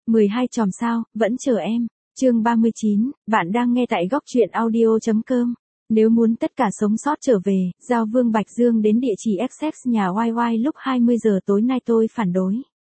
12 chòm sao, vẫn chờ em. Chương 39, bạn đang nghe tại góc truyện audio.com. Nếu muốn tất cả sống sót trở về, giao Vương Bạch Dương đến địa chỉ XX nhà YY lúc 20 giờ tối nay tôi phản đối.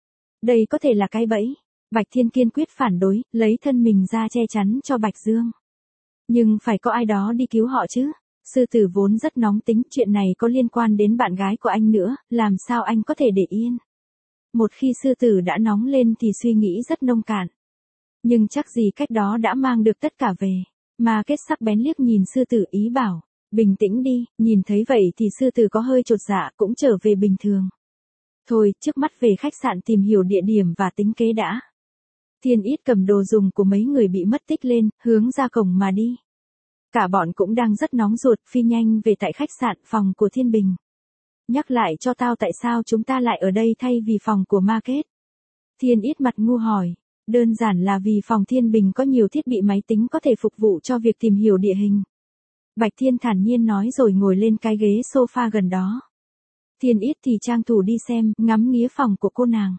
Đây có thể là cái bẫy. Bạch Thiên kiên quyết phản đối, lấy thân mình ra che chắn cho Bạch Dương. Nhưng phải có ai đó đi cứu họ chứ. Sư tử vốn rất nóng tính, chuyện này có liên quan đến bạn gái của anh nữa, làm sao anh có thể để yên. Một khi sư tử đã nóng lên thì suy nghĩ rất nông cạn. Nhưng chắc gì cách đó đã mang được tất cả về. Mà kết sắc bén liếc nhìn sư tử ý bảo, bình tĩnh đi, nhìn thấy vậy thì sư tử có hơi chột dạ cũng trở về bình thường. Thôi, trước mắt về khách sạn tìm hiểu địa điểm và tính kế đã. Thiên Ít cầm đồ dùng của mấy người bị mất tích lên, hướng ra cổng mà đi. Cả bọn cũng đang rất nóng ruột, phi nhanh về tại khách sạn phòng của Thiên Bình. Nhắc lại cho tao tại sao chúng ta lại ở đây thay vì phòng của Market. Thiên Ít mặt ngu hỏi. Đơn giản là vì phòng Thiên Bình có nhiều thiết bị máy tính có thể phục vụ cho việc tìm hiểu địa hình. Bạch Thiên thản nhiên nói rồi ngồi lên cái ghế sofa gần đó. Thiên Ít thì trang thủ đi xem, ngắm nghía phòng của cô nàng.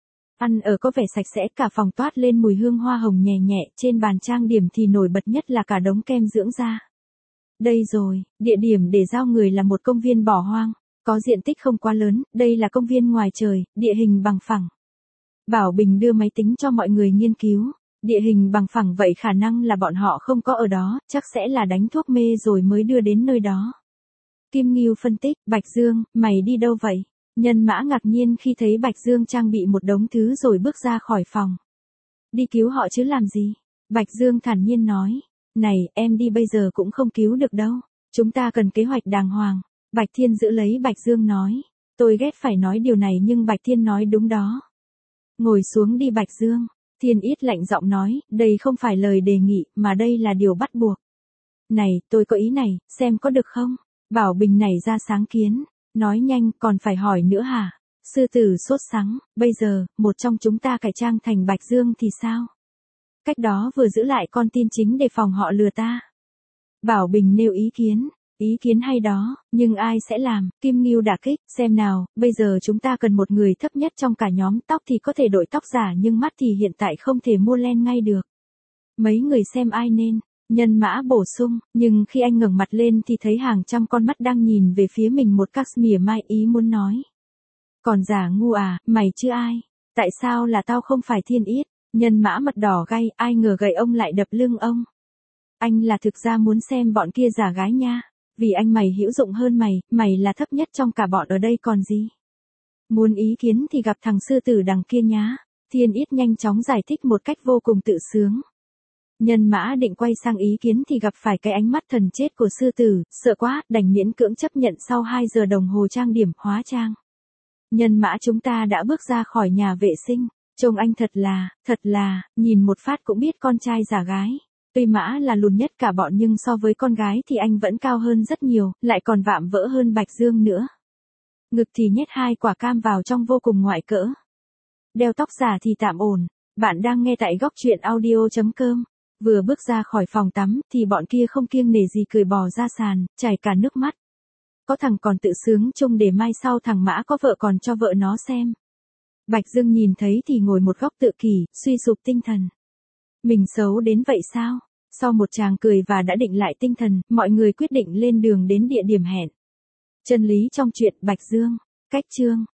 Ăn ở có vẻ sạch sẽ, cả phòng toát lên mùi hương hoa hồng nhẹ nhẹ, trên bàn trang điểm thì nổi bật nhất là cả đống kem dưỡng da. Đây rồi, địa điểm để giao người là một công viên bỏ hoang, có diện tích không quá lớn, đây là công viên ngoài trời, địa hình bằng phẳng. Bảo Bình đưa máy tính cho mọi người nghiên cứu, địa hình bằng phẳng vậy khả năng là bọn họ không có ở đó, chắc sẽ là đánh thuốc mê rồi mới đưa đến nơi đó. Kim Ngưu phân tích, Bạch Dương, mày đi đâu vậy? Nhân Mã ngạc nhiên khi thấy Bạch Dương trang bị một đống thứ rồi bước ra khỏi phòng. Đi cứu họ chứ làm gì? Bạch Dương thản nhiên nói, này, em đi bây giờ cũng không cứu được đâu, chúng ta cần kế hoạch đàng hoàng. Bạch Thiên giữ lấy Bạch Dương nói, tôi ghét phải nói điều này nhưng Bạch Thiên nói đúng đó. Ngồi xuống đi Bạch Dương. Thiên Ít lạnh giọng nói, đây không phải lời đề nghị, mà đây là điều bắt buộc. Này, tôi có ý này, xem có được không? Bảo Bình nảy ra sáng kiến. Nói nhanh, còn phải hỏi nữa hả? Sư tử sốt sắng, bây giờ, một trong chúng ta cải trang thành Bạch Dương thì sao? Cách đó vừa giữ lại con tin chính để phòng họ lừa ta. Bảo Bình nêu ý kiến hay đó, nhưng ai sẽ làm? Kim Ngưu đả kích, xem nào, bây giờ chúng ta cần một người thấp nhất trong cả nhóm, tóc thì có thể đổi tóc giả nhưng mắt thì hiện tại không thể mua len ngay được. Mấy người xem ai nên? Nhân Mã bổ sung, nhưng khi anh ngẩng mặt lên thì thấy hàng trăm con mắt đang nhìn về phía mình một Cashmere mai ý muốn nói. Còn giả ngu à, mày chứ ai? Tại sao là tao không phải Thiên Ít? Nhân Mã mặt đỏ gay, ai ngờ gậy ông lại đập lưng ông. Anh là thực ra muốn xem bọn kia giả gái nha. Vì anh mày hữu dụng hơn mày là thấp nhất trong cả bọn ở đây còn gì. Muốn ý kiến thì gặp thằng sư tử đằng kia nhá. Thiên Ít nhanh chóng giải thích một cách vô cùng tự sướng. Nhân Mã định quay sang ý kiến thì gặp phải cái ánh mắt thần chết của sư tử, sợ quá, đành miễn cưỡng chấp nhận sau 2 giờ đồng hồ trang điểm hóa trang. Nhân Mã chúng ta đã bước ra khỏi nhà vệ sinh, trông anh thật là, nhìn một phát cũng biết con trai giả gái. Tuy Mã là lùn nhất cả bọn nhưng so với con gái thì anh vẫn cao hơn rất nhiều, lại còn vạm vỡ hơn Bạch Dương nữa. Ngực thì nhét 2 quả cam vào trong vô cùng ngoại cỡ. Đeo tóc giả thì tạm ổn. Bạn đang nghe tại góc truyện audio.com. Vừa bước ra khỏi phòng tắm thì bọn kia không kiêng nể gì cười bò ra sàn, chảy cả nước mắt. Có thằng còn tự sướng trông để mai sau thằng Mã có vợ còn cho vợ nó xem. Bạch Dương nhìn thấy thì ngồi một góc tự kỷ, suy sụp tinh thần. Mình xấu đến vậy sao? Sau một tràng cười và đã định lại tinh thần, mọi người quyết định lên đường đến địa điểm hẹn. Chân lý trong chuyện Bạch Dương. Cách chương.